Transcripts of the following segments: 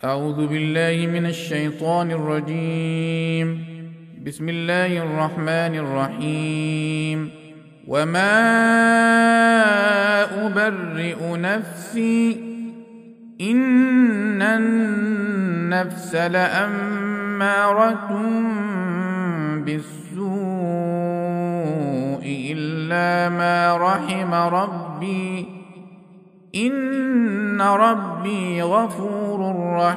أعوذ بالله من الشيطان الرجيم. بسم الله الرحمن الرحيم. وما أبرئ نفسي إن النفس لأمارة بالسوء إلا ما رحم ربي إن ربي غفور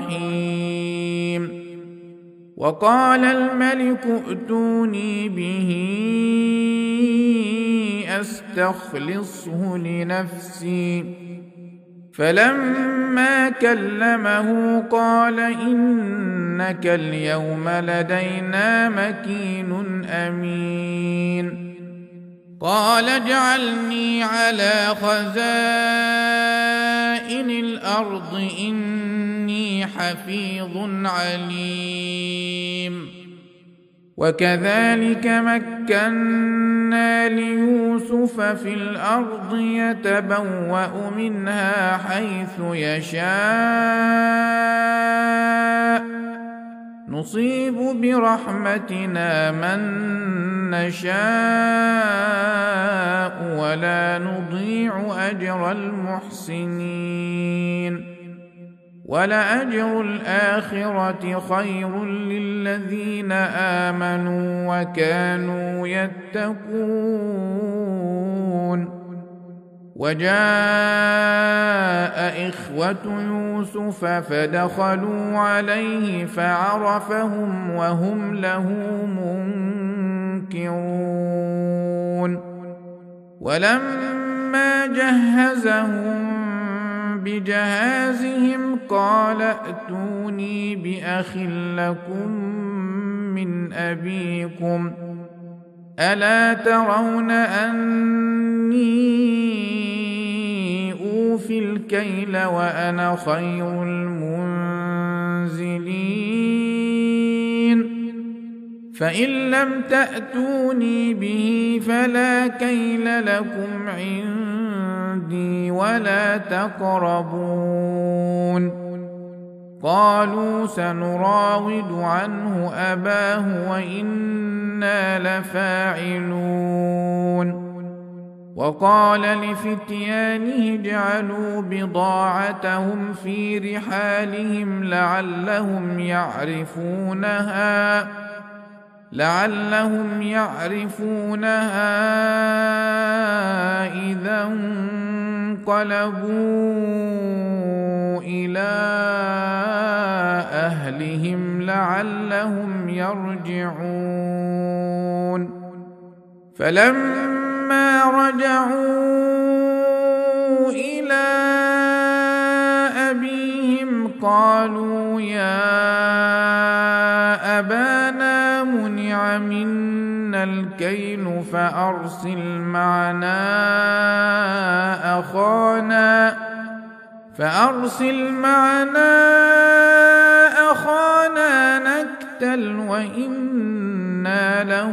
رحيم. وقال الملك ائتوني به أستخلصه لنفسي فلما كلمه قال إنك اليوم لدينا مكين أمين. قال اجعلني على خزائن الأرض إني حفيظ عليم. وكذلك مكنا ليوسف في الأرض يتبوأ منها حيث يشاء نصيب برحمتنا من نشاء ولا نضيع أجر المحسنين. ولأجر الآخرة خير للذين آمنوا وكانوا يتقون. وجاء إخوة يوسف فدخلوا عليه فعرفهم وهم له منكرون. ولما جهزهم بجهازهم قال ائتوني بأخ لكم من أبيكم ألا ترون أني أوفي الكيل وأنا خير المنزلين فإن لم تأتوني به فلا كيل لكم عندي ولا تقربون. قالوا سنراود عنه أباه وإنا لفاعلون. وقال لفتيانه اجعلوا بضاعتهم في رحالهم لعلهم يعرفونها إذا انقلبوا إلى أهلهم لعلهم يرجعون. فلما رجعوا إلى أبيهم قالوا يا أبانا منع منا الكيل فأرسل معنا أخانا نكتل وإنا له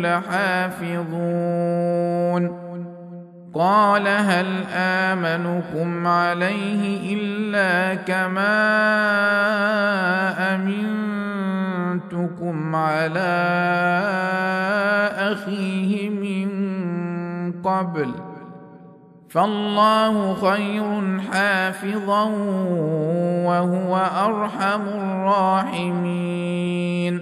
لحافظون. قال هل آمنكم عليه إلا كما أمنتكم على أخيه من قبل فالله خير حافظا وهو أرحم الراحمين.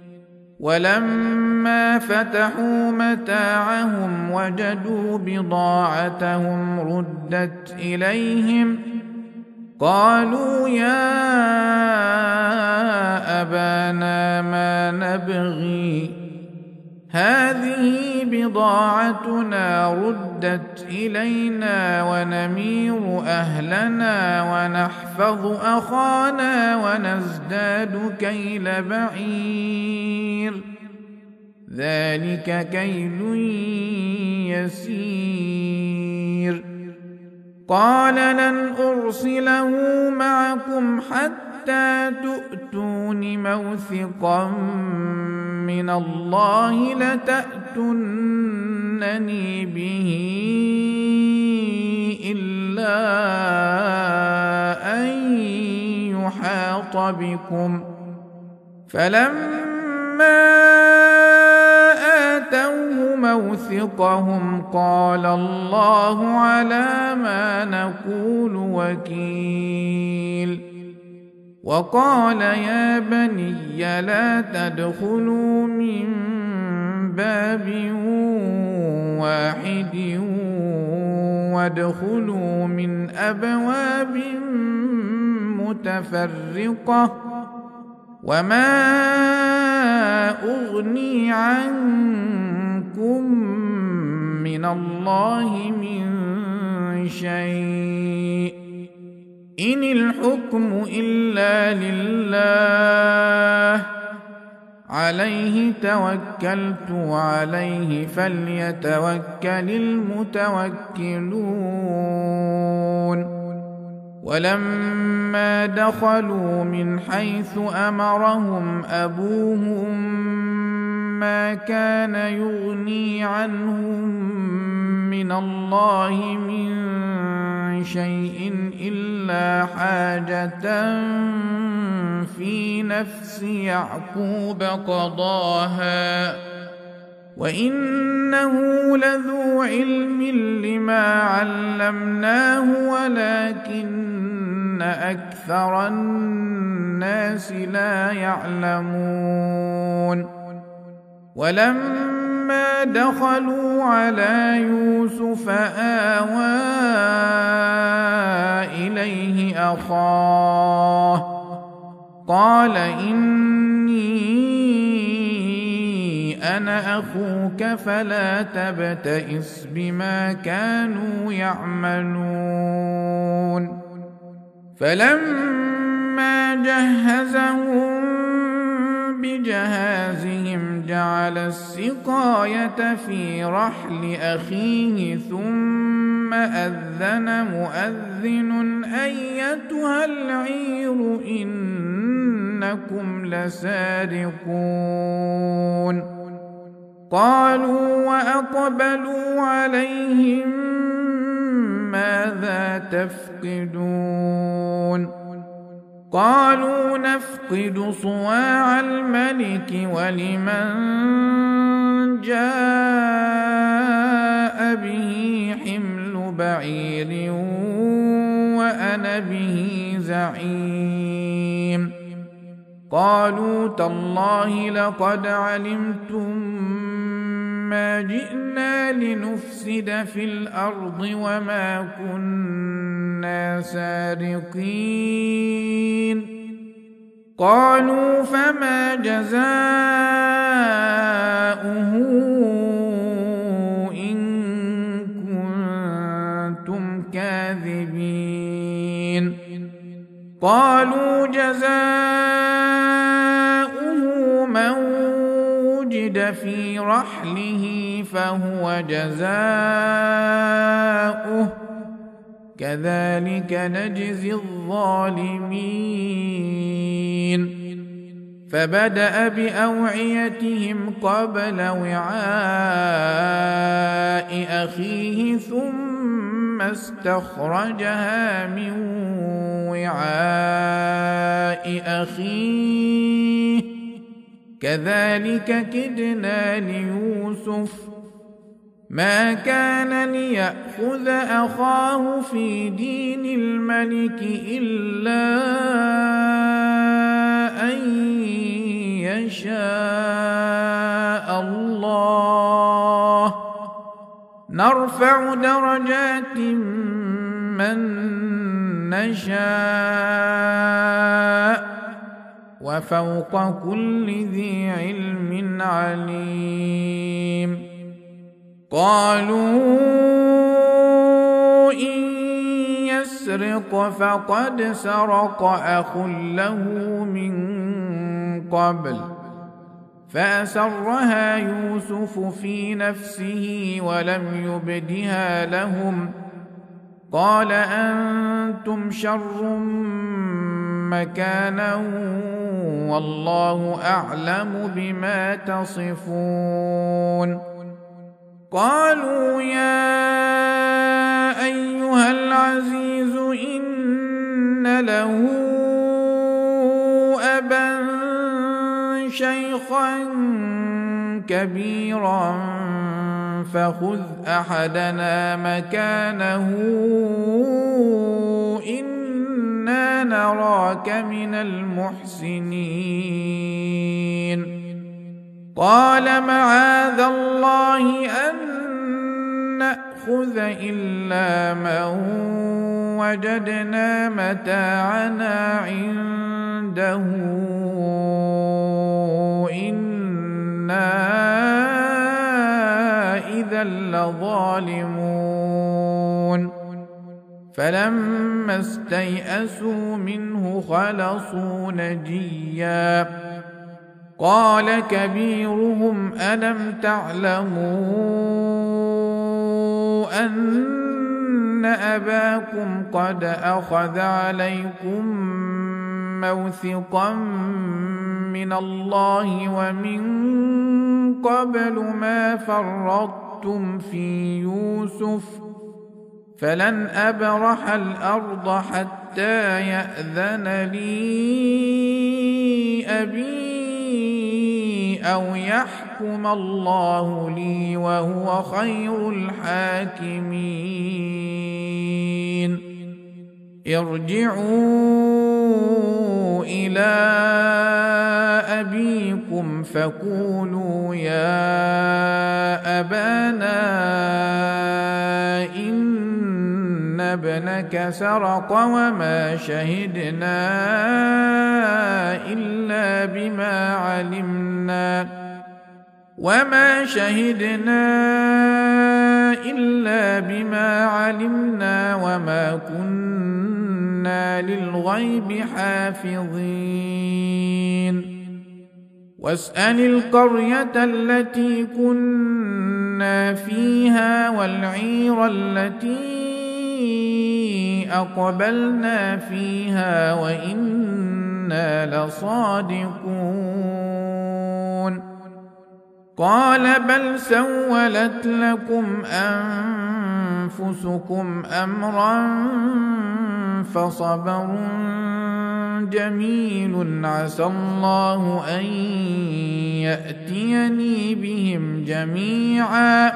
ولما فتحوا متاعهم وجدوا بضاعتهم ردت إليهم قالوا يا أبانا ما نبغي هذه بضاعتنا ردت إلينا ونمير أهلنا ونحفظ أخانا ونزداد كيل بعير ذلك كيل يسير. قال لن أرسله معكم حتى تؤتون موثقا من الله لتأتونني به إلا أن يحاط بكم فلما آتوه موثقهم قال الله على ما نقول وكيل وقال يا بني لا تدخلوا من باب واحد وادخلوا من أبواب متفرقة وما أغني عنكم من الله من شيء إن الحكم إلا لله عليه توكلت وعليه فليتوكل المتوكلون ولما دخلوا من حيث أمرهم أبوهم ما كان يغني عنهم من الله من شيء إلا حاجة في نفس يعقوب قضاها وإنه لذو علم لما علمناه ولكن أكثر الناس لا يعلمون ولما دخلوا على يوسف آوى إليه أخاه قال إني أنا أخوك فلا تبتئس بما كانوا يعملون فلما جهزهم بجهازهم جعل السقاية في رحل أخيه ثم أذن مؤذن أيتها العير إنكم لسارقون قالوا وأقبلوا عليهم ماذا تفقدون قالوا نفقد صواع الملك ولمن جاء به حمل بعير وأنا به زعيم قالوا تالله لقد علمتم ما جئنا لنفسد في الأرض وما كنا سارقين قالوا فما جزاؤه إن كنتم كاذبين قالوا جزاؤه من وجد في رحله فهو جزاؤه كذلك نجزي الظالمين فبدأ بأوعيتهم قبل وعاء أخيه ثم استخرجها من وعاء أخيه كذلك كدنا ليوسف ما كان ليأخذ أخاه في دين الملك إلا أن يشاء الله نرفع درجات من نشاء وفوق كل ذي علم عليم قالوا إن يسرق فقد سرق أخ له من قبل فأسرها يوسف في نفسه ولم يبدها لهم قال أنتم شر مكانا والله أعلم بما تصفون قالوا يا أيها العزيز إن له أبا شيخا كبيرا فخذ أحدنا مكانه إنا نراك من المحسنين. قال معاذ الله أن نأخذ إلا من وجدنا متاعنا عنده إنا إذا لظالمون. فلما استيئسوا منه خلصوا نجيا. قال كبيرهم ألم تعلموا أن أباكم قد أخذ عليكم موثقا من الله ومن قبل ما فرطتم في يوسف فلن أبرح الأرض حتى يأذن لي أبي أو يحكم الله لي وهو خير الحاكمين. ارجعوا إلى أبيكم فقولوا يا أبانا إن ابنك سرق وما شهدنا إلا بما علمنا وما كنا للغيب حافظين. واسأل القرية التي كنا فيها والعير التي أقبلنا فيها وإنا لصادقون. قال بل سولت لكم أنفسكم أمرا فصبر جميل عسى الله أن يأتيني بهم جميعا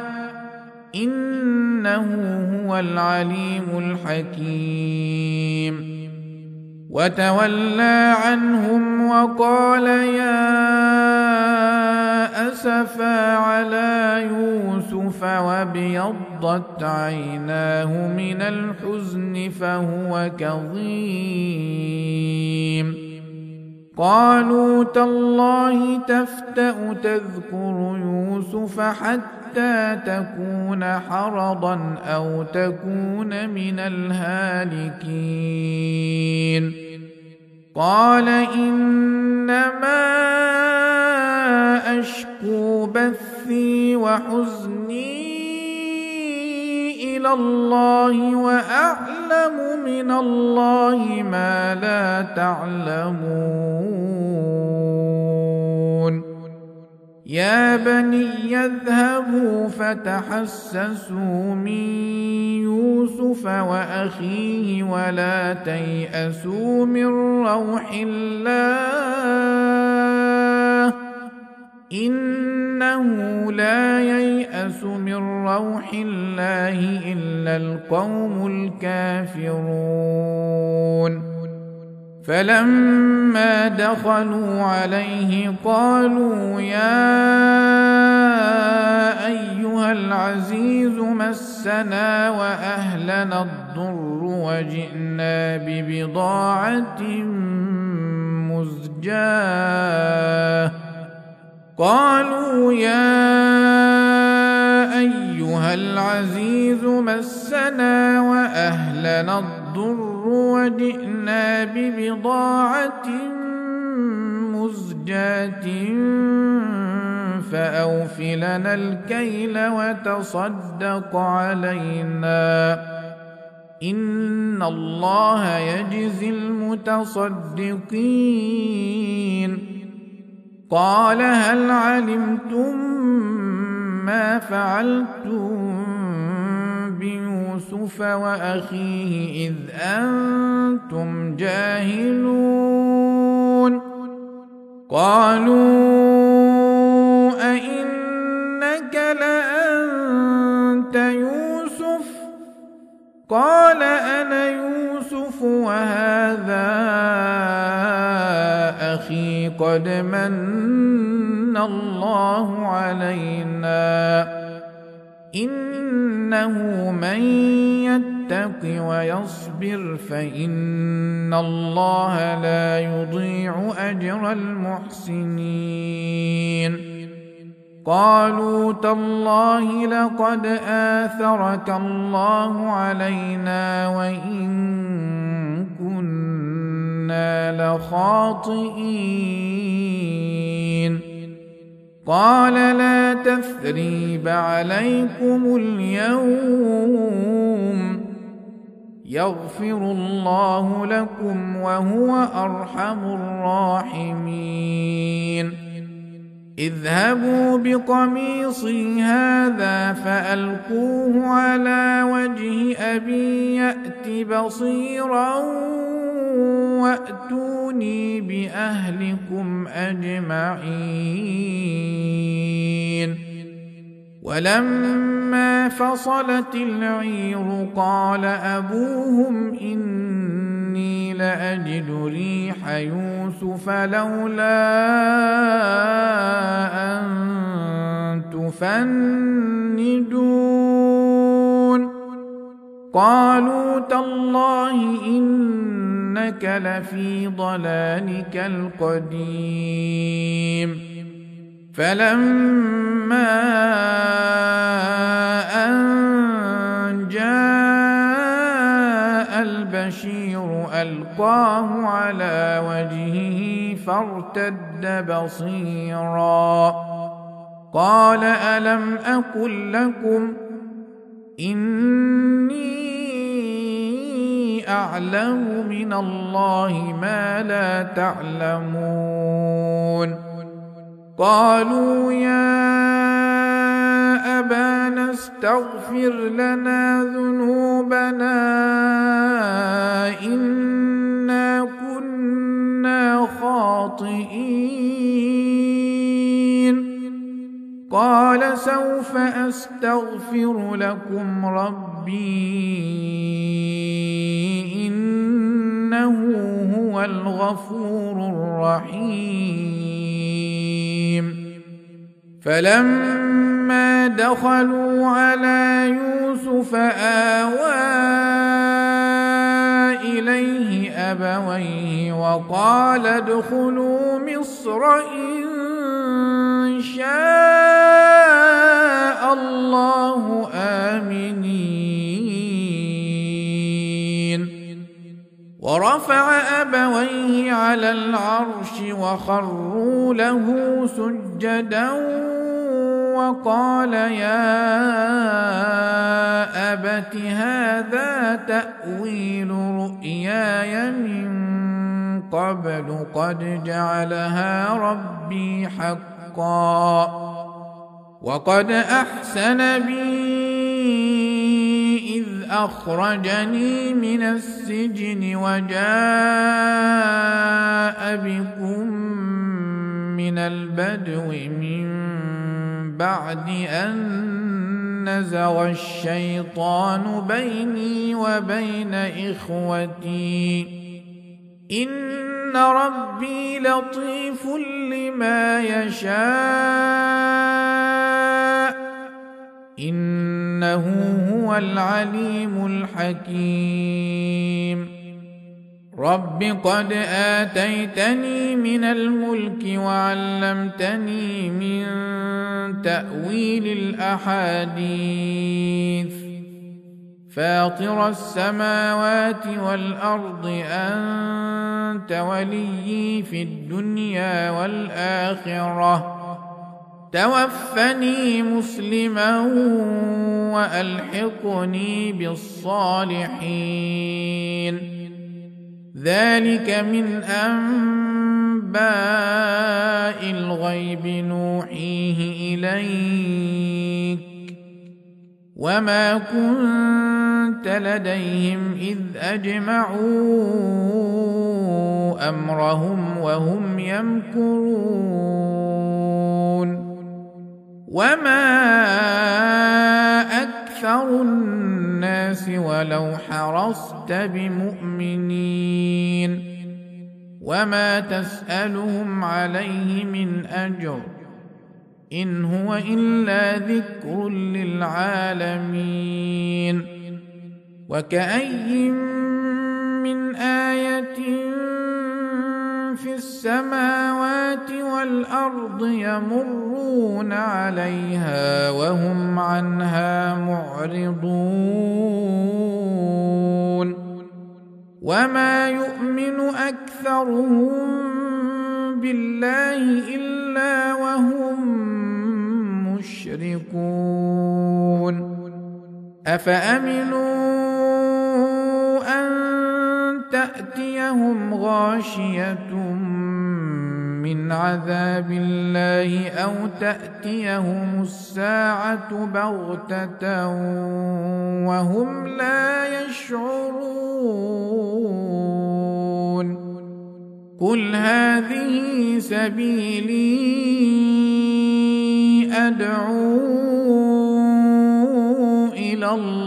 إنه هو العليم الحكيم. وتولى عنهم وقال يا أسفا على يوسف وابيضت عيناه من الحزن فهو كظيم. قالوا تالله تفتأ تذكر يوسف حتى تكون حرضا أو تكون من الهالكين. قال إنما أشكو بثي وحزني إلى الله وأعلم من الله ما لا تعلمون. يا بني اذهبوا فتحسسوا من يوسف وأخيه ولا تيأسوا من روح الله إنه لا ييأس من روح الله إلا القوم الكافرون. فلما دخلوا عليه قالوا يا أيها العزيز مسنا وأهلنا الضر وجئنا ببضاعة مزجاة. قالوا يا أيها العزيز مسنا وأهلنا الضر وجئنا ببضاعة مزجاة فأوف لنا الكيل وتصدق علينا إن الله يجزي المتصدقين. قال هل علمتم ما فعلتم بيوسف وأخيه إذ أنتم جاهلون. قالوا أئنك لأنت يوسف؟ قال أنا يوسف وهذا أخي قد من الله علينا إنه من يتق ويصبر فإن الله لا يضيع أجر المحسنين قالوا تالله لقد آثرك الله علينا وإن كنا لخاطئين قال لا تثريب عليكم اليوم يغفر الله لكم وهو أرحم الراحمين اذهبوا بقميصي هذا فألقوه على وجه أبي يأت بصيرا وأتوني بأهلكم أجمعين ولما فصلت العير قال أبوهم إني لأجد ريح يوسف لولا أن تفندون قالوا تالله إنك لفي ضلالك القديم فلما أن جاء البشير ألقاه على وجهه فارتد بصيرا قال ألم أقل لكم إني أعلم من الله ما لا تعلمون قالوا يا أبانا استغفر لنا ذنوبنا إنا كنا خاطئين قال سوف أستغفر لكم ربي إنه هو الغفور الرحيم فلما دخلوا على يوسف آوى إليه أبويه وقال ادخلوا مصر إن شاء الله آمنين ورفع أبويه على العرش وخروا له سجدا وقال يا أبت هذا تأويل رؤياي من قبل قد جعلها ربي حقا وقد أحسن بي إذ أخرجني من السجن وجاء بكم من البدو من بعد أن نزغ الشيطان بيني وبين إخوتي إن ربي لطيف لما يشاء إنه هو العليم الحكيم رب قد آتيتني من الملك وعلمتني من تأويل الأحاديث فاطر السماوات والأرض أنت وليي في الدنيا والآخرة توفني مسلما وألحقني بالصالحين ذلك من أنباء الغيب نوحيه إليك وما كنت لديهم إذ أجمعوا دبروا أمرهم وهم يمكرون وما أكثر الناس ولو حرصت بمؤمنين وما تسألهم عليه من أجر إن هو إلا ذكر للعالمين وكأي من آية في السماوات والأرض يمرون عليها وهم عنها معرضون وما يؤمن أكثرهم بالله إلا وهم مشركون أفأمنوا أن تأتيهم غاشية من عذاب الله أو تأتيهم الساعة بغتة وهم لا يشعرون قل هذه سبيلي أدعو إلى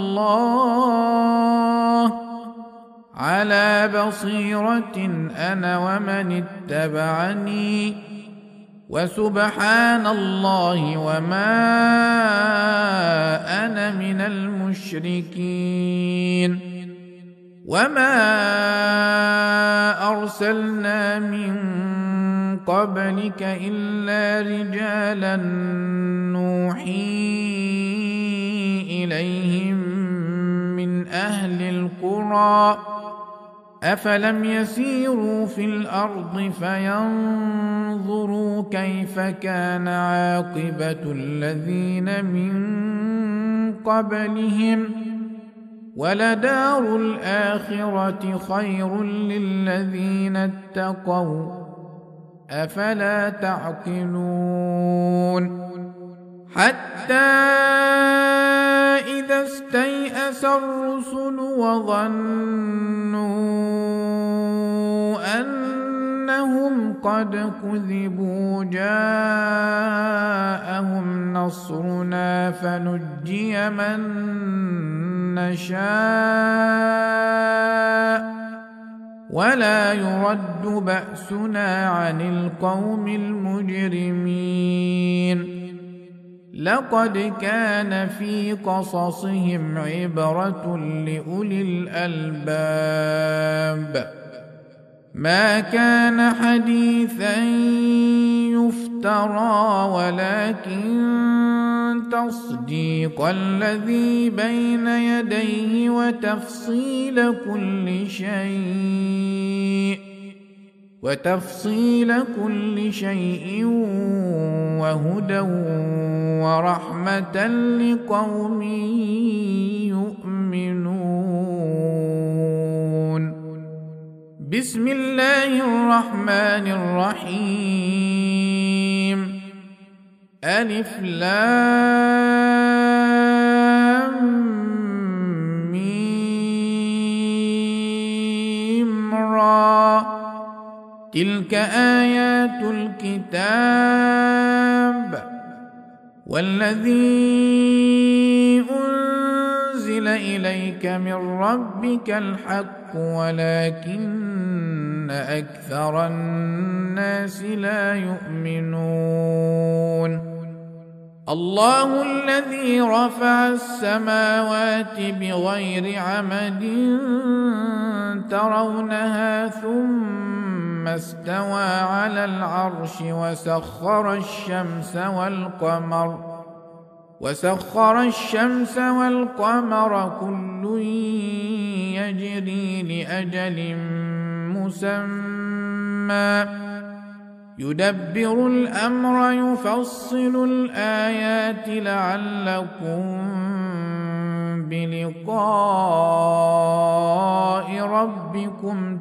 الله على بصيرة أنا ومن اتبعني وسبحان الله وما أنا من المشركين وما أرسلنا من قبلك إلا رجالا نوحي إليهم من أهل القرى أفلم يسيروا في الأرض فينظروا كيف كان عاقبة الذين من قبلهم ولدار الآخرة خير للذين اتقوا أفلا تعقلون حتى إذا استيأس الرسل وظنوا أنهم قد كذبوا جاءهم نصرنا فنجي من نشاء ولا يرد بأسنا عن القوم المجرمين لقد كان في قصصهم عبرة لأولي الألباب ما كان حديثا يفترى ولكن تصديق الذي بين يديه وتفصيل كل شيء وهدى ورحمة لقوم يؤمنون بسم الله الرحمن الرحيم ألف لام ميم را تلك آيات الكتاب والذي أنزل إليك من ربك الحق ولكن أكثر الناس لا يؤمنون الله الذي رفع السماوات بغير عمد ترونها ثم استوى على العرش وسخر الشمس والقمر كل يجري لأجل مسمى يدبر الأمر يفصل الآيات لعلكم بلقاء ربكم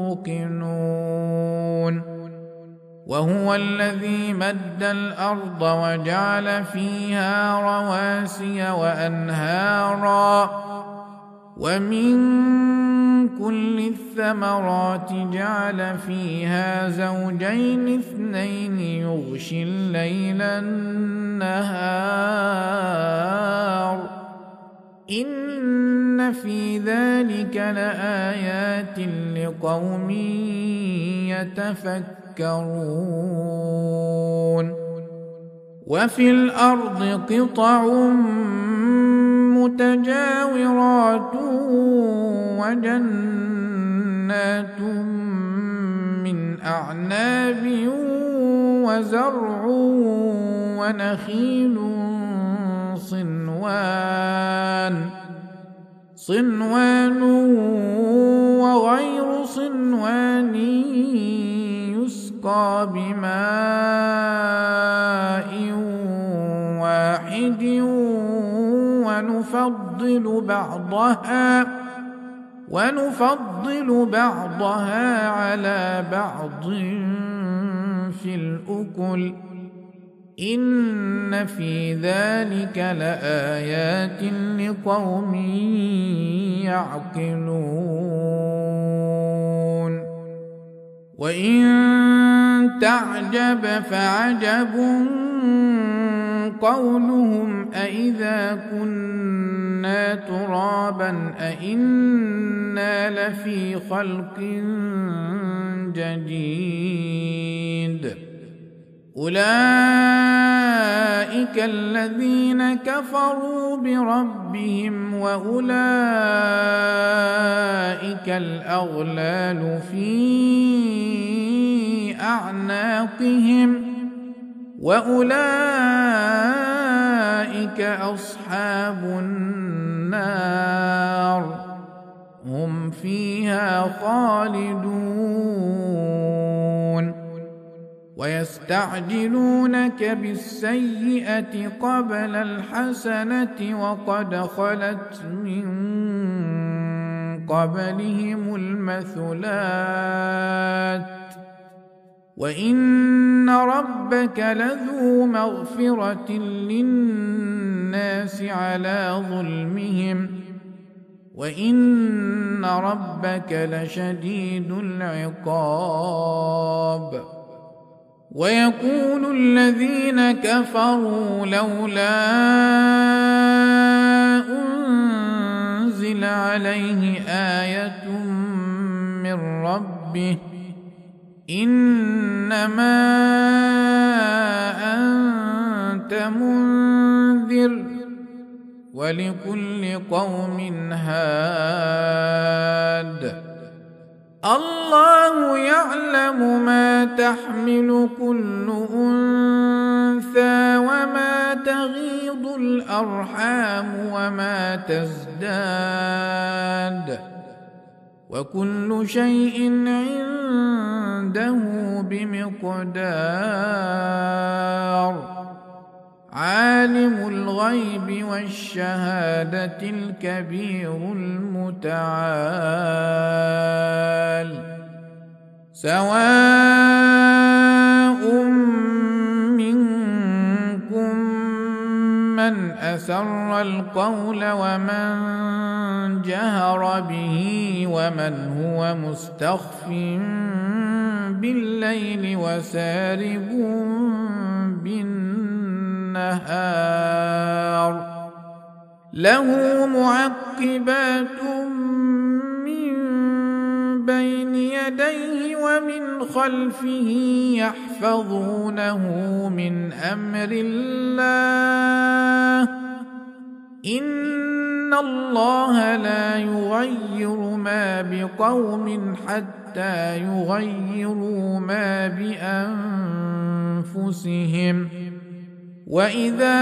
توقنون وهو الذي مد الأرض وجعل فيها رواسي وأنهارا ومن كل الثمرات جعل فيها زوجين اثنين يغشي الليل النهار إن في ذلك لآيات لقوم يتفكرون وفي الأرض قطع متجاورات وجنات من أعناب وزرع ونخيل صنوان وغير صنوان يسقى بماء واحد ونفضل بعضها على بعض في الأكل إن في ذلك لآيات لقوم يعقلون وإن تعجب فعجب قولهم أإذا كنا ترابا أإنا لفي خلق جديد أولئك الذين كفروا بربهم وأولئك الأغلال في أعناقهم وأولئك أصحاب النار هم فيها خالدون ويستعجلونك بالسيئة قبل الحسنة وقد خلت من قبلهم المثلات وإن ربك لذو مغفرة للناس على ظلمهم وإن ربك لشديد العقاب ويقول الذين كفروا لولا أنزل عليه آية من ربه إنما أنت منذر ولكل قوم هاد الله يعلم ما تحمل كل أنثى وما تغيض الأرحام وما تزداد وكل شيء عنده بمقدار عالم الغيب والشهادة الكبير المتعال سواء منكم من أسر القول ومن جهر به ومن هو مستخف بالليل وسارب بالنهار له معقبات من بين يديه ومن خلفه يحفظونه من أمر الله إن الله لا يغير ما بقوم حتى يغيروا ما بأنفسهم وإذا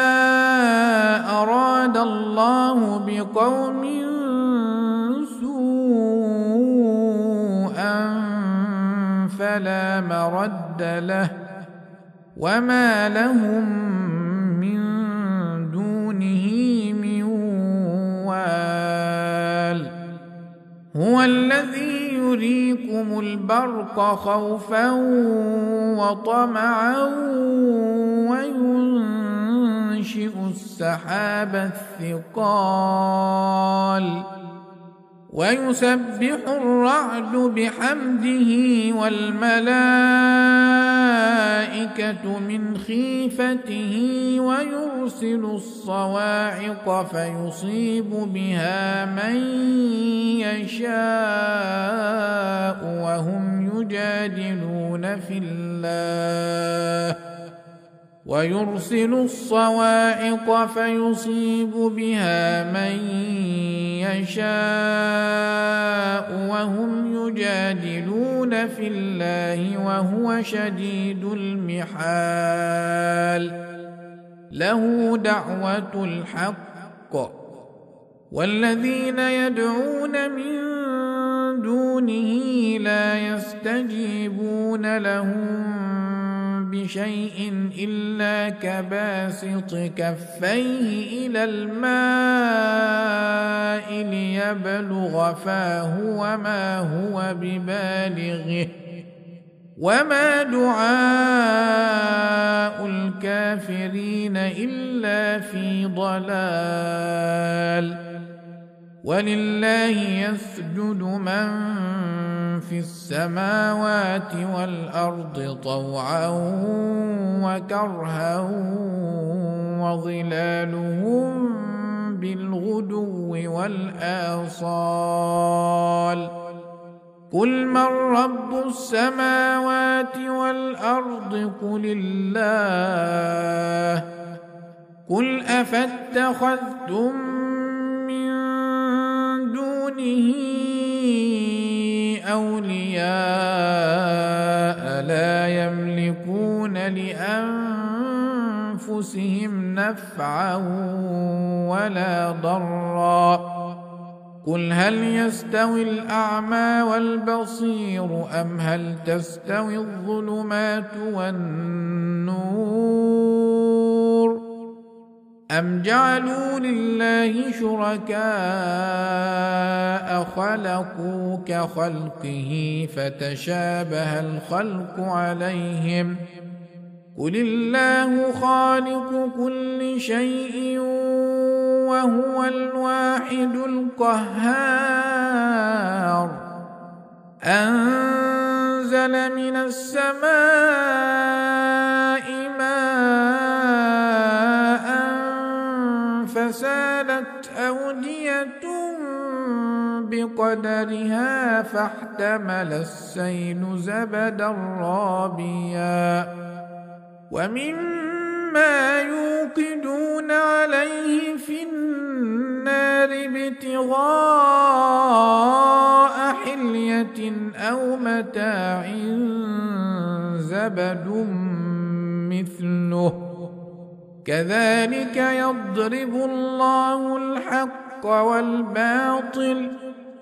أراد الله بقوم سوءا فلا مرد له وما لهم من دونه من وال هو الذي يريكم البرق خوفا وطمعا وينشئ السحاب الثقال ويسبح الرعد بحمده والملائكة من خيفته ويرسل الصواعق فيصيب بها من يشاء وهم يجادلون في الله وهو شديد المحال له دعوة الحق والذين يدعون من دونه لا يستجيبون لهم بشيء إلا كباسط كفيه إلى الماء ليبلغ فاه وما هو ببالغه وما دعاء الكافرين إلا في ضلال ولله يسجد من في السماوات والأرض طوعا وكرها وظلالهم بالغدو والآصال قل من رب السماوات والأرض قل الله قل أفاتخذتم من دونه أولياء لا يملكون لأنفسهم نفعا ولا ضرا قل هل يستوي الأعمى والبصير أم هل تستوي الظلمات والنور أم جعلوا لله شركاء خلقوا كخلقه فتشابه الخلق عليهم قل الله خالق كل شيء وهو الواحد القهار أنزل من السماء ماء فسالت أودية بقدرها فاحتمل السيل زبدا رابيا ومما يوقدون عليه في النار ابتغاء حلية أو متاع زبد مثله كذلك يضرب الله الحق والباطل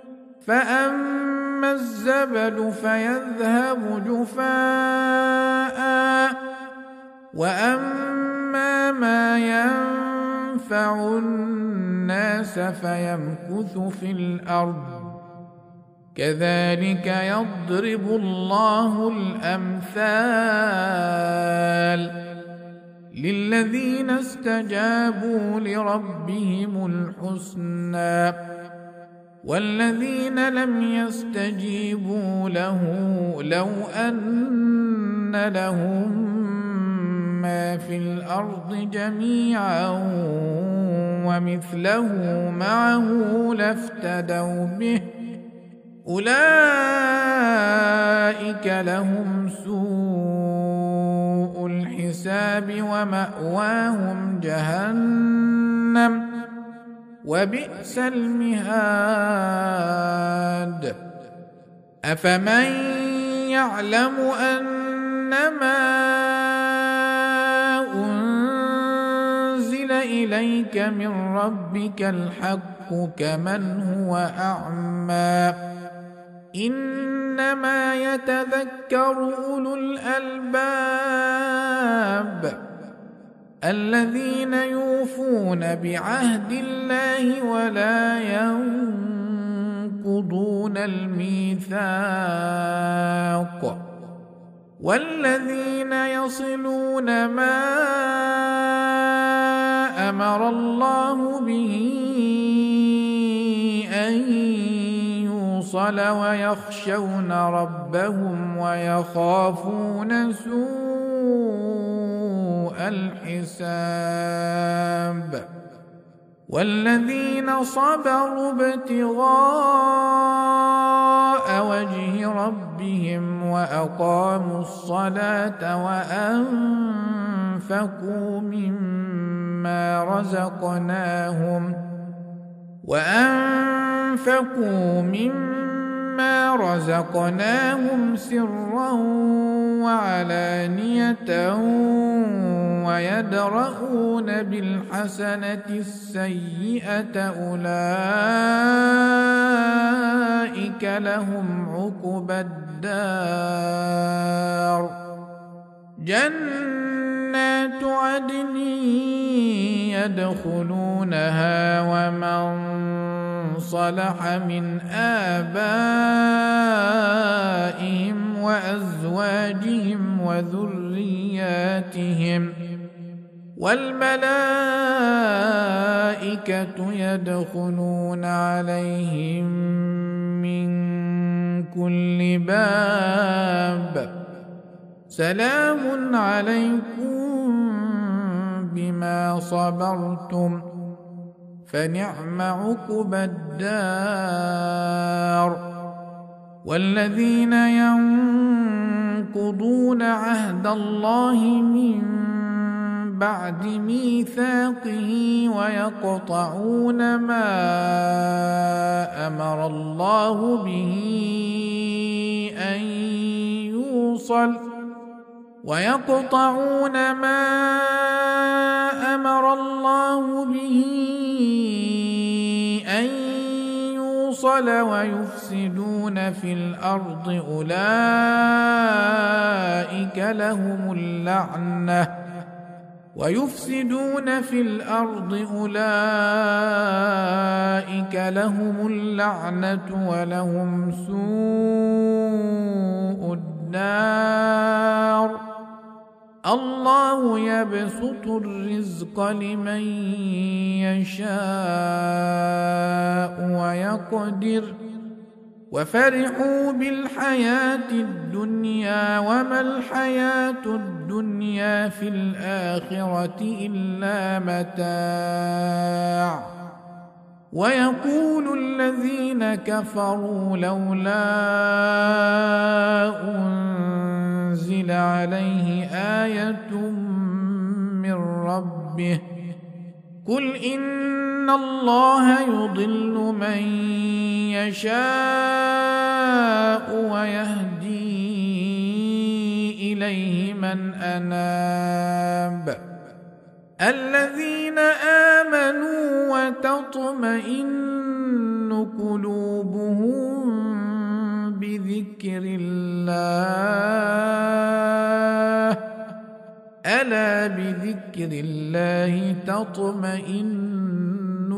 فأما الزبد فيذهب جفاء وأما ما ينفع الناس فيمكث في الأرض كذلك يضرب الله الأمثال للذين استجابوا لربهم الحسنى والذين لم يستجيبوا له لو أن لهم ما في الأرض جميعا ومثله معه لافتدوا به أولئك لهم سوء الحساب ومأواهم جهنم وبئس المهاد أفمن يعلم أنما أنزل إليك من ربك الحق كمن هو أعمى إنما يتذكر أولو الألباب الذين يوفون بعهد الله ولا ينقضون الميثاق والذين يصلون ما أمر الله به أن المفصل ويخشون ربهم ويخافون سوء الحساب والذين صبروا ابتغاء وجه ربهم وأقاموا الصلاة وأنفقوا مما رزقناهم سرا وعلانية ويدرؤون بالحسنة السيئة أولئك لهم عقبى الدار جنات عدن يدخلونها ومن صلح من آبائهم وأزواجهم وذرياتهم والملائكة يدخلون عليهم من كل باب سلام عليكم بما صبرتم فنعم عقبى الدار والذين ينقضون عهد الله من بعد ميثاقه ويقطعون ما أمر الله به أن يوصل ويفسدون في الأرض أولئك لهم اللعنة ولهم سوء الدار الله يبسط الرزق لمن يشاء ويقدر وفرحوا بالحياة الدنيا وما الحياة الدنيا في الآخرة إلا متاع ويقول الذين كفروا لولا أنزل عليه آية من ربه قل إن الله يضل من يشاء ويهدي إليه من أناب الذين آمنوا وتطمئن قلوبهم بذكر الله ألا بذكر الله تطمئن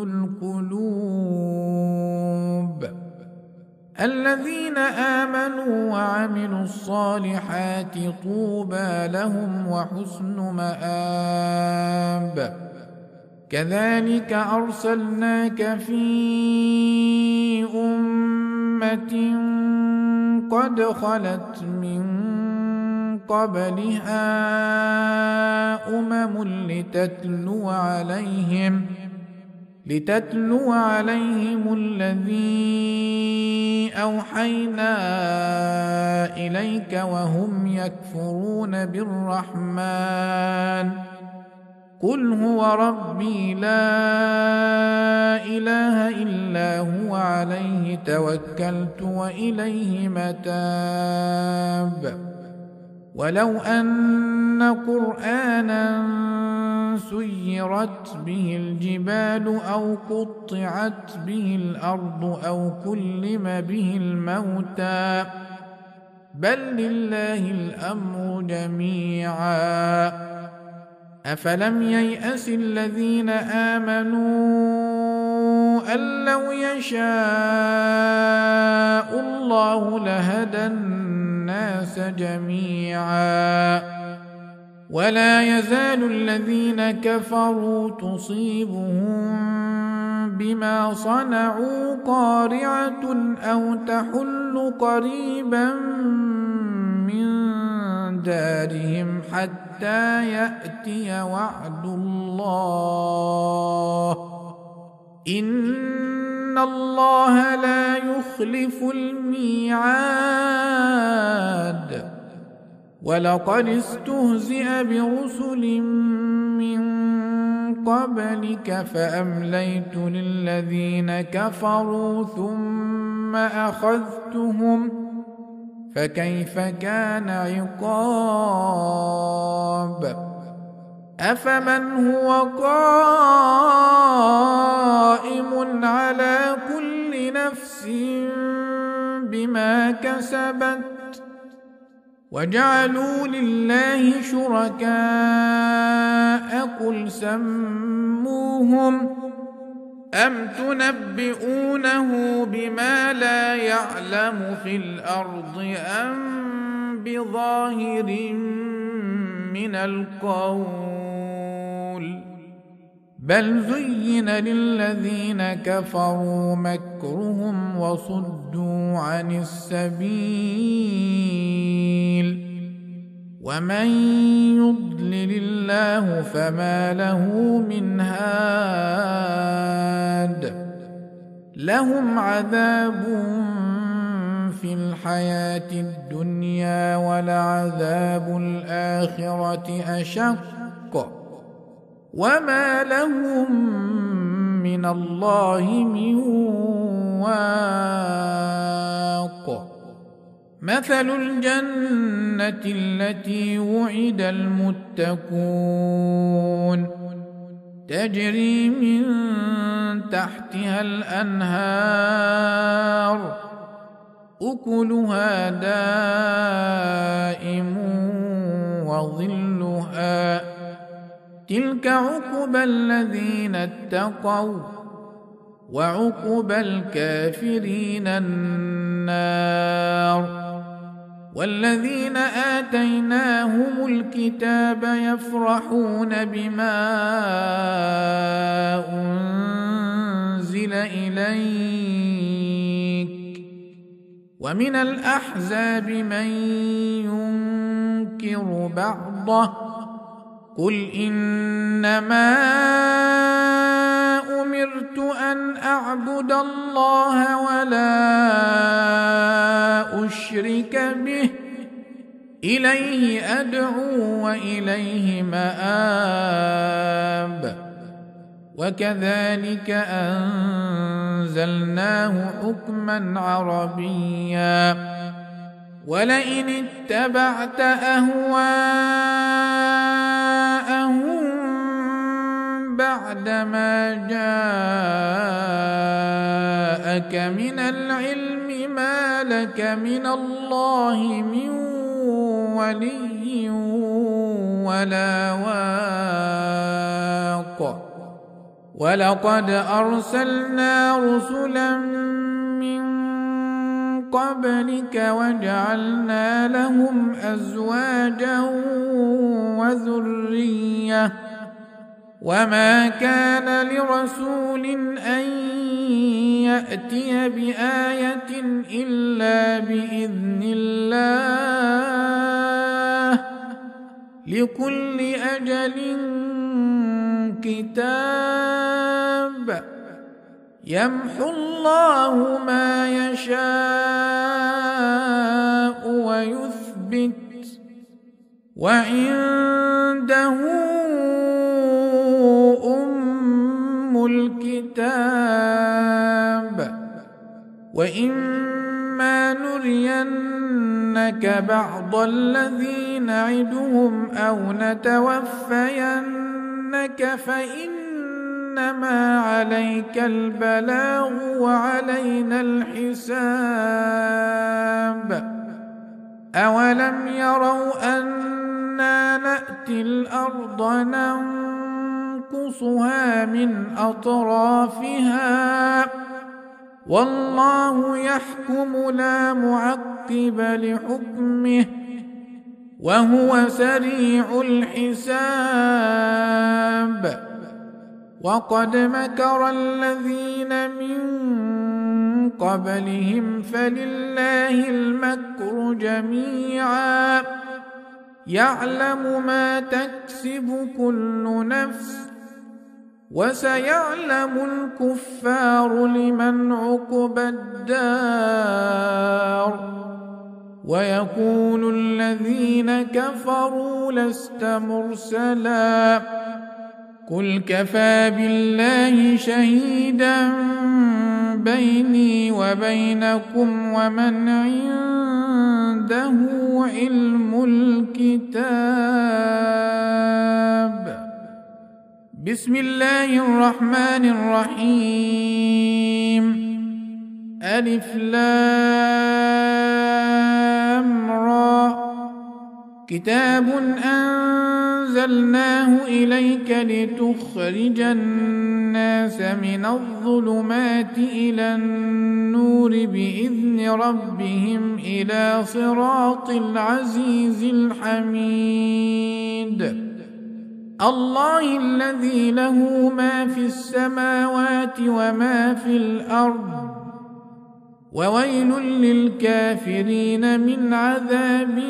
القلوب الذين آمنوا وعملوا الصالحات طوبى لهم وحسن مآب كذلك أرسلناك في أمة قد خلت من قبلها أمم لتتلو عليهم الذي أوحينا إليك وهم يكفرون بالرحمن قل هو ربي لا إله إلا هو عليه توكلت وإليه متاب ولو أن قرآنا سيرت به الجبال أو قطعت به الأرض أو كلم به الموتى بل لله الأمر جميعا أفلم ييأس الذين آمنوا أن لو يشاء الله لهدى الناس جميعا ولا يزال الذين كفروا تصيبهم بما صنعوا قارعة أو تحل قريبا من دارهم حتى يأتي وعد الله إن الله لا يخلف الميعاد. ولقد استهزئ برسل من قبلك فأمليت للذين كفروا ثم أخذتهم فكيف كان عقاب. أفمن هو قائم على كل نفس بما كسبت وجعلوا لله شركاء قل سموهم أم تنبئونه بما لا يعلم في الأرض أم بظاهر من القول بل زين للذين كفروا مكرهم وصدوا عن السبيل ومن يضلل الله فما له من هاد. لهم عذاب في الحياة الدنيا ولعذاب الآخرة أشق وما لهم من الله من واق. مثل الجنة التي وعد المتقون تجري من تحتها الأنهار أكلها دائم وظلها تلك عقبى الذين اتقوا وعقبى الكافرين النار. والذين آتيناهم الكتاب يفرحون بما أنزل إليك ومن الأحزاب من ينكر بعضه قل إنما أمرت أن أعبد الله ولا أشرك به إليه أدعو وإليه مآب. وكذلك أنزلناه حكما عربيا ولئن اتبعت أهواءهم بعدما جاءك من العلم ما لك من الله من ولي ولا واق. ولقد أرسلنا رسلا من قبلك وجعلنا لهم أزواجا وذرية وما كان لرسول أن يأتي بآية إلا بإذن الله لكل أجل كتاب يمحو الله ما يشاء ويثبت وعنده أم الكتاب. وإما نرينك بعض الذي نعدهم أو نتوفينك فإنما عليك البلاغ وعلينا الحساب. أولم يروا أنا نأتي الأرض ننقصها من أطرافها والله يحكم لا معقب لحكمه وهو سريع الحساب. وقد مكر الذين من قبلهم فلله المكر جميعا يعلم ما تكسب كل نفس وسيعلم الكفار لمن عقبى الدار ويقول الذين كفروا لست مرسلا قل كفى بالله شهيدا بيني وبينكم ومن عنده علم الكتاب. بسم الله الرحمن الرحيم. ألف لام را كتاب أنزلناه إليك لتخرج الناس من الظلمات إلى النور بإذن ربهم إلى صراط العزيز الحميد. الله الذي له ما في السماوات وما في الأرض وويل للكافرين من عذاب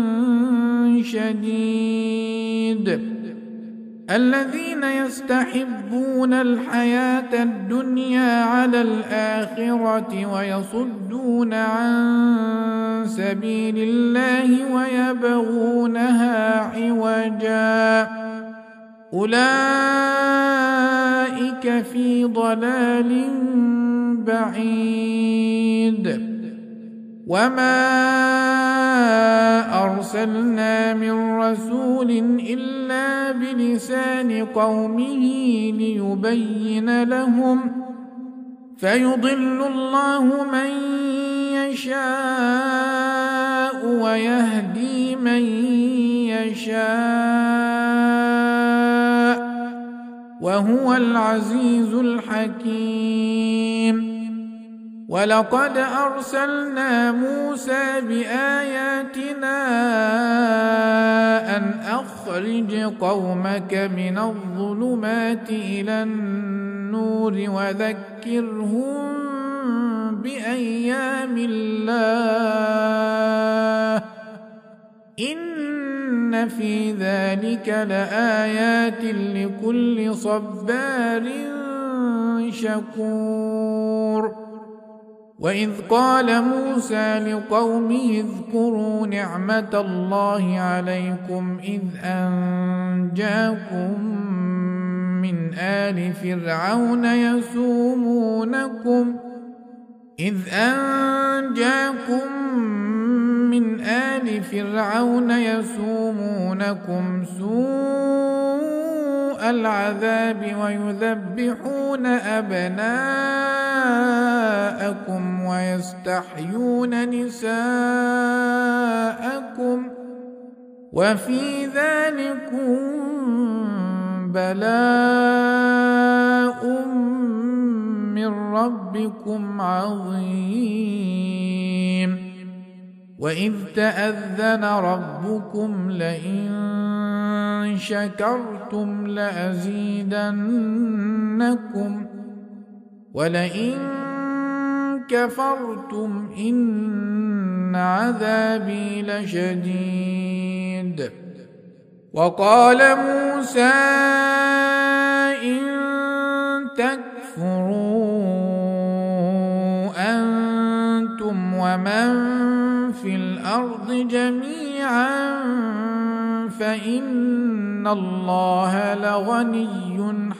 شديد. الذين يستحبون الحياة الدنيا على الآخرة ويصدون عن سبيل الله ويبغونها عوجا أولئك في ضلال بعيد. وما أرسلنا من رسول إلا بلسان قومه ليبين لهم فيضل الله من يشاء ويهدي من يشاء وهو العزيز الحكيم. ولقد أرسلنا موسى بآياتنا أن أخرج قومك من الظلمات إلى النور وذكرهم بأيام الله إن في ذلك لآيات لكل صبار شكور. وإذ قال موسى لقومه اذكروا نعمة الله عليكم إذ أنجاكم من آل فرعون يسومونكم سوء العذاب ويذبحون أبناءكم ويستحيون نساءكم وفي ذلكم بلاء من ربكم عظيم. وإذ تأذن ربكم لئن شكرتم لأزيدنكم ولئن كفرتم إن عذابي لشديد. وقال موسى إن تكفروا أنتم ومن في الأرض جميعا فإن الله لغني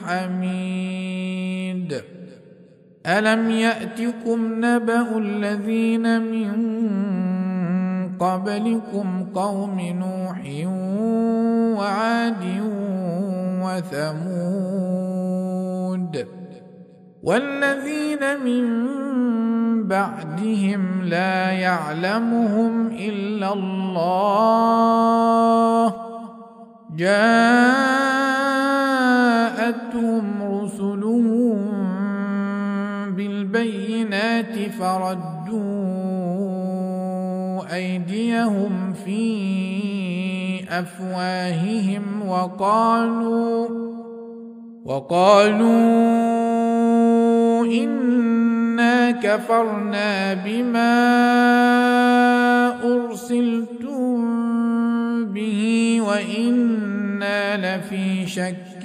حميد. ألم يأتكم نبأ الذين من قبلكم قوم نوح وعاد وثمود والذين من بعدهم لا يعلمهم إلا الله جاءتهم رسلهم بالبينات فردوا أيديهم في أفواههم وقالوا إنا كفرنا بما أرسلتم به وإنا لفي شك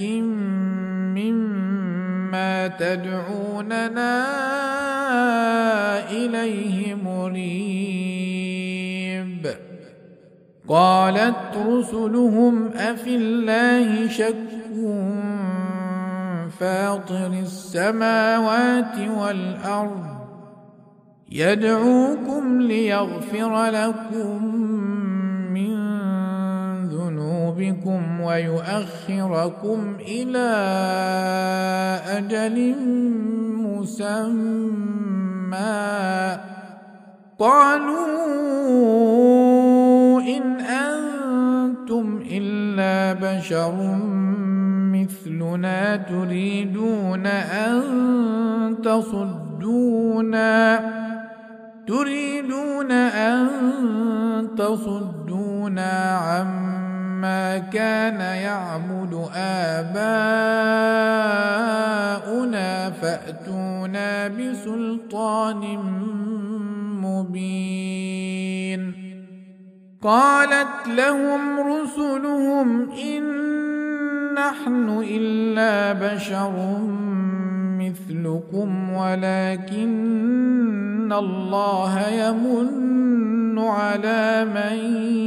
مما تدعوننا إليه مريب. قالت رسلهم أفي الله شك فاطر السماوات والأرض يدعوكم ليغفر لكم من ذنوبكم ويؤخركم إلى أجل مسمى. قالوا إن أنتم إلا بشر مثلنا تريدون أن تصدونا عما كان يعبد آباؤنا فأتونا بسلطان مبين. قالت لهم رسلهم إن نحن إلا بشر مثلكم ولكن الله يمن على من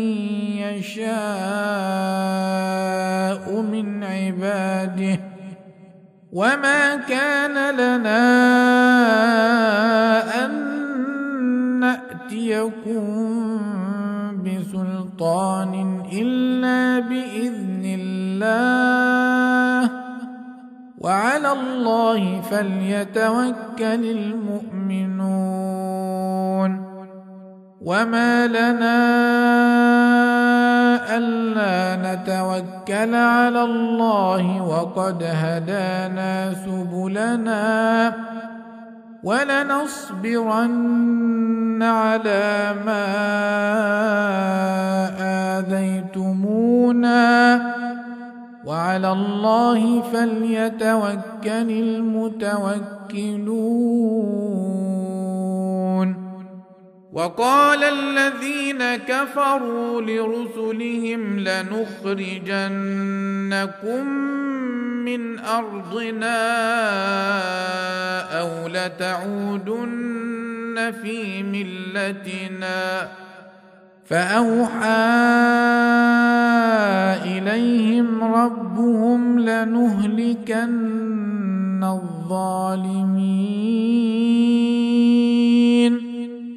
يشاء من عباده وما كان لنا أن نأتيكم بسلطان إلا بإذن الله وعلى الله فليتوكل المؤمنون. وما لنا ألا نتوكل على الله وقد هدانا سبلنا ولنصبرن على ما آذيتمونا وعلى الله فليتوكل المتوكلون. وقال الذين كفروا لرسلهم لنخرجنكم من أرضنا أو لتعودن في ملتنا فأوحى إليهم ربهم لنهلكن الظالمين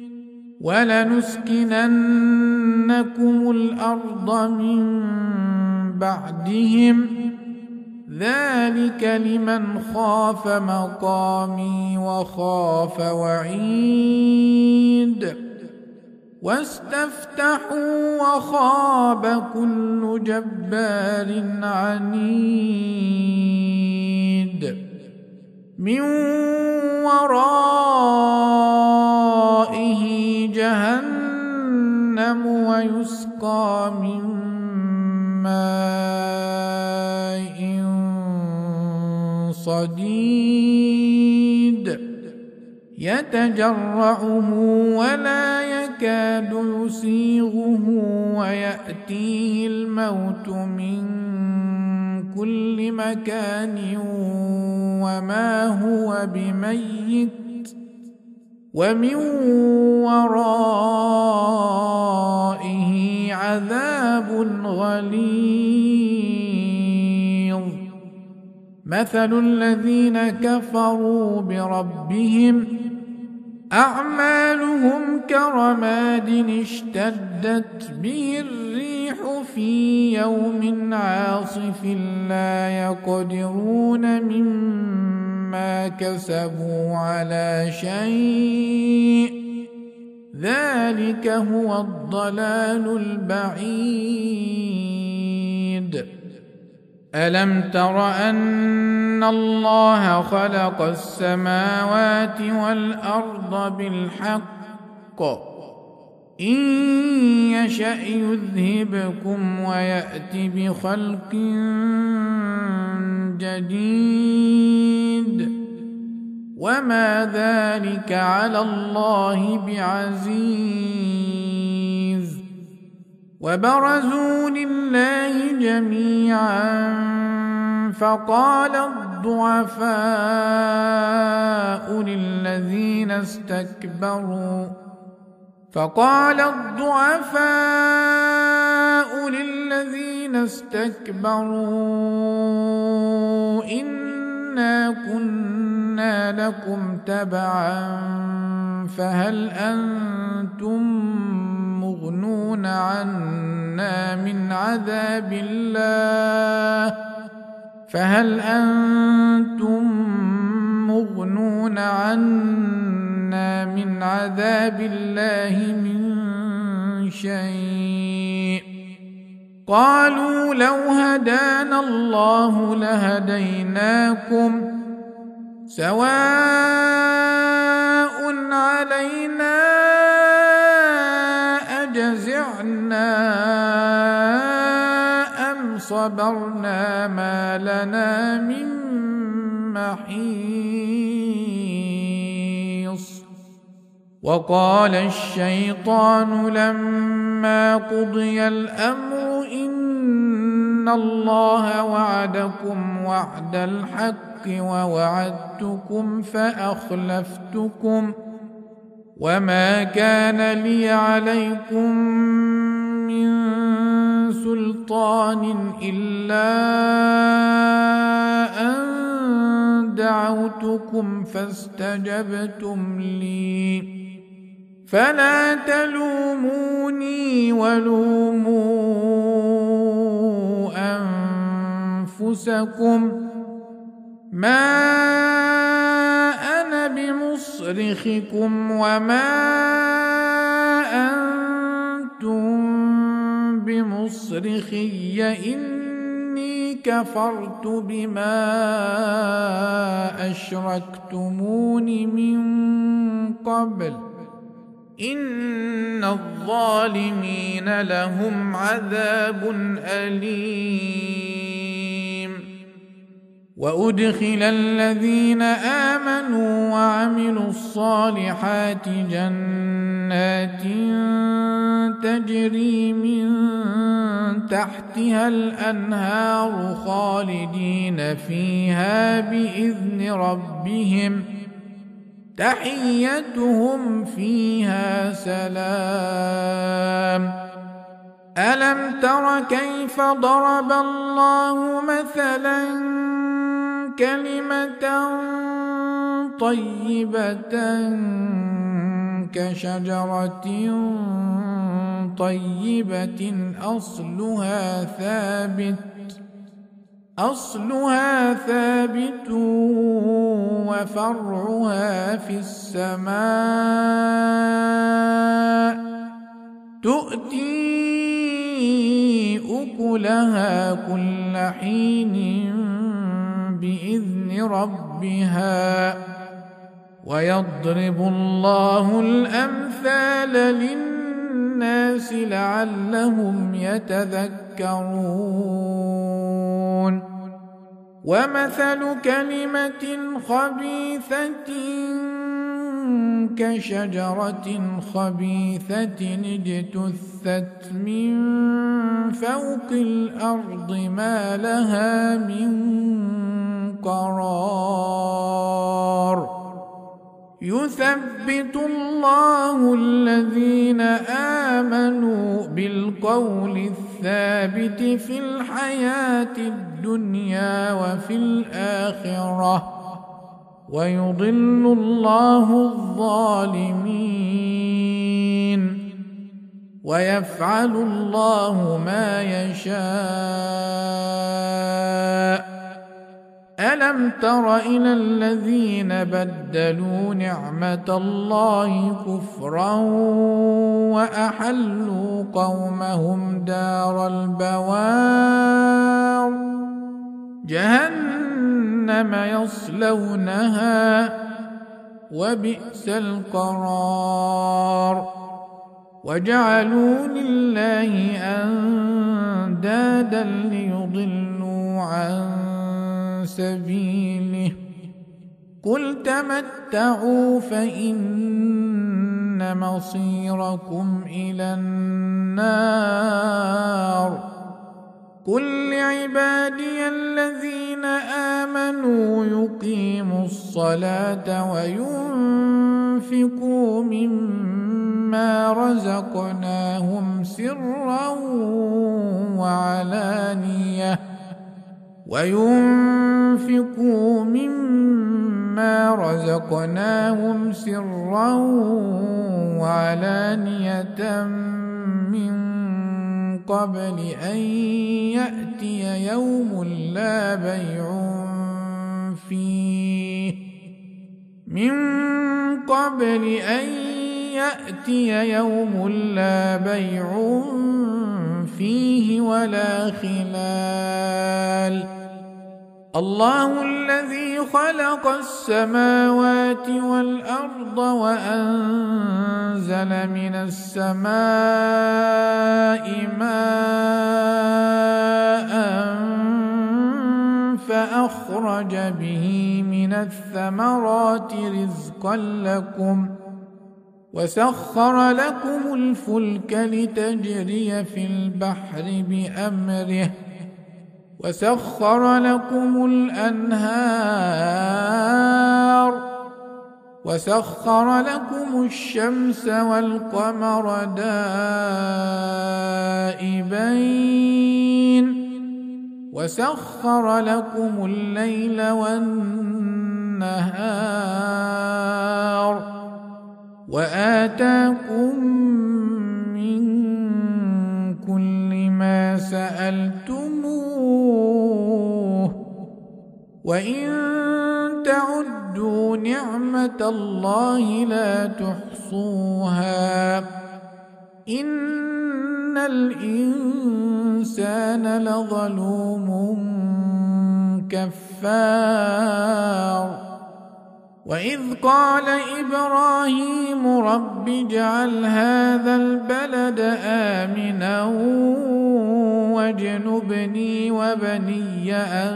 ولنسكننكم الأرض من بعدهم ذلك لمن خاف مقامي وخاف وعيد. واستفتحوا وخاب كل جبار عنيد من ورائه جهنم ويسقى من ماء صديد يتجرعه ولا يكاد يسيغه ويأتيه الموت من كل مكان وما هو بميت ومن ورائه عذاب غليظ. مثل الذين كفروا بربهم أعمالهم كرماد اشتدت به الريح في يوم عاصف لا يقدرون مما كسبوا على شيء ذلك هو الضلال البعيد. ألم تر أن الله خلق السماوات والأرض بالحق إن يشأ يذهبكم ويأت بخلق جديد وما ذلك على الله بعزيز وبرزوا لله جميعا فقال الضعفاء للذين استكبروا إنا كنا لكم تبعا فهل أنتم مغنون عنا من عذاب الله من شيء قالوا لو هدانا الله لهديناكم سواء علينا أجزعنا أم صبرنا ما لنا من محيص وقال الشيطان لما قضي الأمر إن الله وعدكم وعد الحق ووعدتكم فأخلفتكم وما كان لي عليكم من سلطان إلا أن دعوتكم فاستجبتم لي فلا تلوموني ولوموا أنفسكم ما أنا بمصرخكم وما أنتم بمصرخي إني كفرت بما أشركتمون من قبل إن الظالمين لهم عذاب أليم وأدخل الذين آمنوا وعملوا الصالحات جنات تجري من تحتها الأنهار خالدين فيها بإذن ربهم تحيتهم فيها سلام ألم تر كيف ضرب الله مثلا كلمة طيبة كشجرة طيبة أصلها ثابت وفرعها في السماء تؤتي أكلها كل حين بإذن ربها ويضرب الله الأمثال للناس لعلهم يتذكرون ومثل كلمة خبيثة كشجرة خبيثة اجتثت من فوق الأرض ما لها من قرار يثبت الله الذين آمنوا بالقول الثابت في الحياة الدنيا وفي الآخرة ويضل الله الظالمين ويفعل الله ما يشاء ألم تر إلى الذين بدلوا نعمة الله كفرا وأحلوا قومهم دار البوار جهنم يصلونها وبئس القرار وجعلوا لله أندادا ليضلوا عن سبيله قل تمتعوا فإن مصيركم إلى النار قل لعبادي الذين آمنوا يقيموا الصلاة وينفقوا مما رزقناهم سرا وعلانية من قبل أن يأتي يوم لا بيع فيه ولا خلال الله الذي خلق السماوات والأرض وأنزل من السماء ماء فأخرج به من الثمرات رزقا لكم وسخر لكم الفلك لتجري في البحر بأمره وسخر لكم الأنهار وسخر لكم الشمس والقمر دائبين وسخر لكم الليل والنهار وآتاكم من كل ما سألتموه وإن تعدوا نعمة الله لا تحصوها إن الإنسان لظلوم كفار وإذ قال إبراهيم رب اجعل هذا البلد آمنا واجنبني وبني أن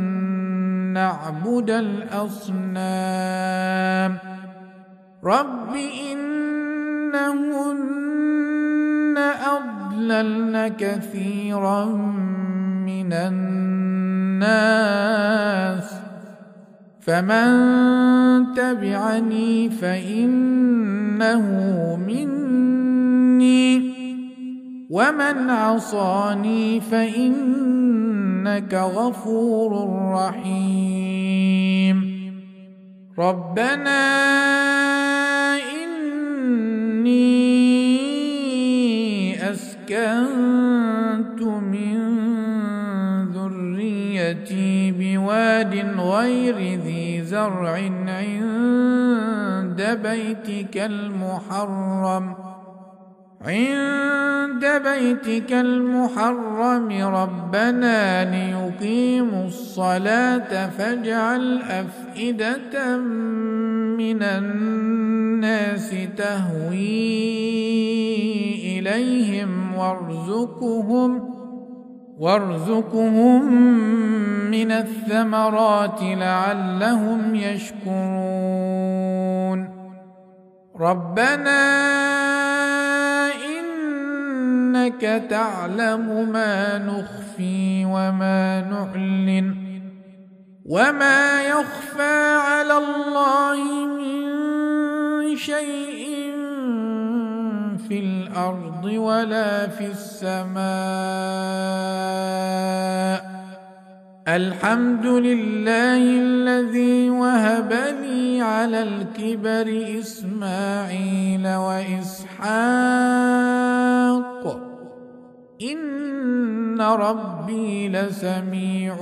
نعبد الأصنام رب إنهن أضللن كثيرا من الناس فمن تبعني فإنه مني ومن عصاني فإنك غفور رحيم ربنا إني أسكنت من ذريتي بواد غير ذي زرع عند بيتك المحرم ربنا ليقيموا الصلاة فاجعل أفئدة من الناس تهوي إليهم وارزقهم من الثمرات لعلهم يشكرون ربنا إنك تعلم ما نخفي وما نعلن وما يخفى على الله من شيء في الأرض ولا في السماء الحمد لله الذي وهب لي على الكبر إسماعيل وإسحاق إن ربي لسميع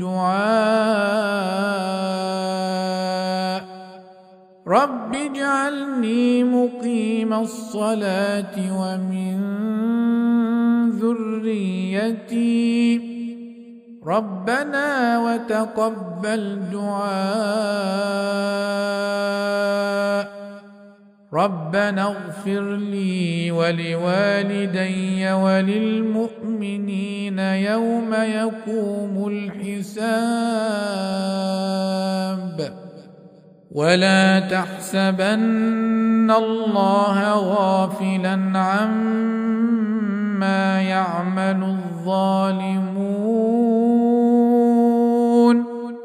الدعاء رب اجعلني مقيم الصلاة ومن ذريتي ربنا وتقبل دعاء ربنا اغفر لي ولوالدي وللمؤمنين يوم يقوم الحساب ولا تحسبن الله غافلا عما يعمل الظالمون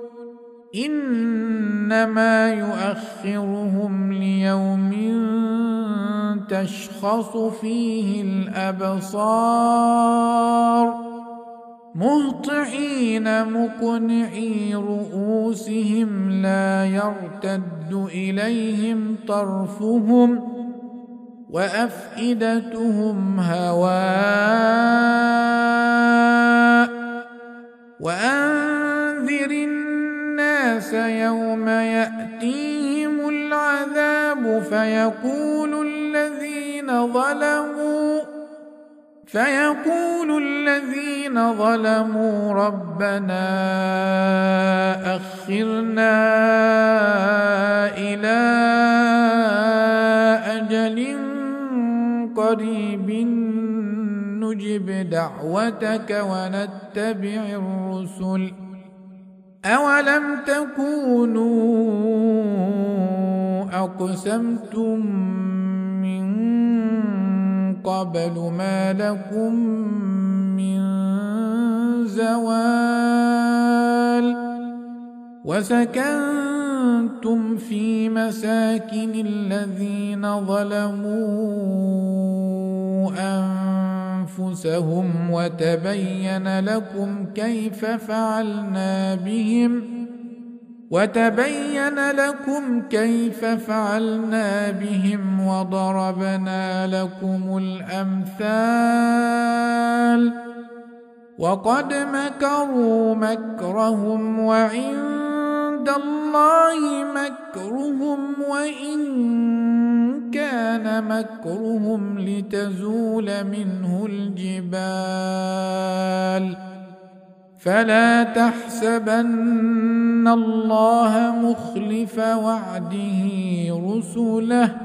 إنما يؤخرهم ليوم تشخص فيه الأبصار مهطعين مقنعي رؤوسهم لا يرتد إليهم طرفهم وأفئدتهم هواء وأنذر الناس يوم يأتيهم العذاب فيقول الذين ظلموا ربنا أخرنا إلى أجل قريب نجب دعوتك ونتبع الرسل أولم تكونوا أقسمتم من قبل ما لكم من زوال وسكنتم في مساكن الذين ظلموا أنفسهم وتبين لكم كيف فعلنا بهم وضربنا لكم الأمثال وقد مكروا مكرهم وعند الله مكرهم وإن كان مكرهم لتزول منه الجبال فلا تحسبن الله مخلف وعده رسله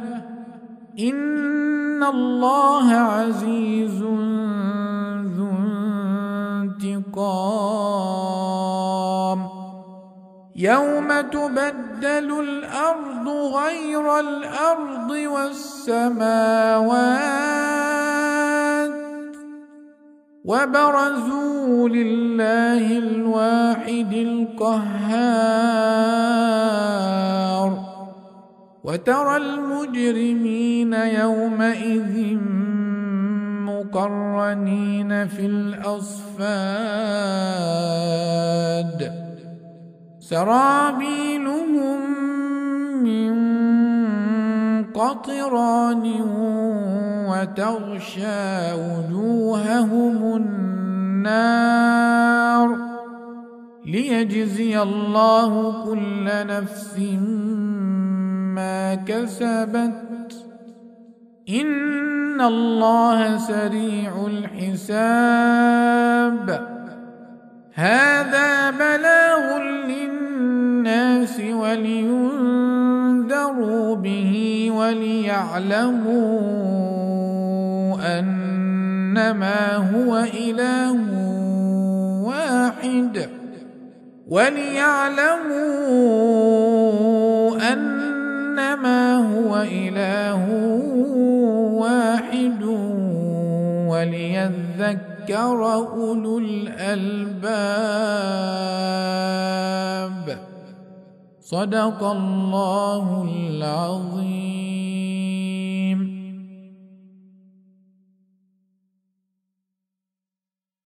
إن الله عزيز ذو انتقام يوم تبدل الأرض غير الأرض والسماوات وبرزوا لله الواحد القهار وترى المجرمين يومئذ مقرنين في الأصفاد سرابيلهم من قطران وتغشى وجوههم النار ليجزي الله كل نفس ما كسبت إن الله سريع الحساب هذا بلاغ للناس ولينذروا به وليعلموا أنما هو إله واحد وليذكر أولو الألباب صدق الله العظيم.